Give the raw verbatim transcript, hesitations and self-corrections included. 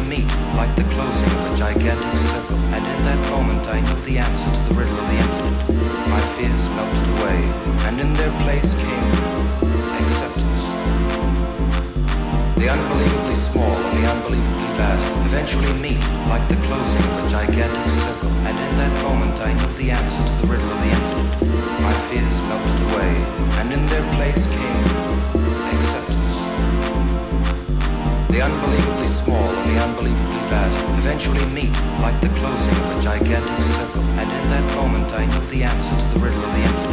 meet, like the closing of a gigantic circle. And in that moment I knew the answer to the riddle of the infinite. My fears melted away, and in their place came acceptance. The unbelievably small and the unbelievably vast eventually meet, like the closing of a gigantic circle. And in that moment I knew the answer to the riddle of the infinite. My fears melted away, and in their place came acceptance. The unbelievably small and the unbelievably vast eventually meet, like the closing of a gigantic circle. And in that moment I knew the answer to the riddle of the infinite.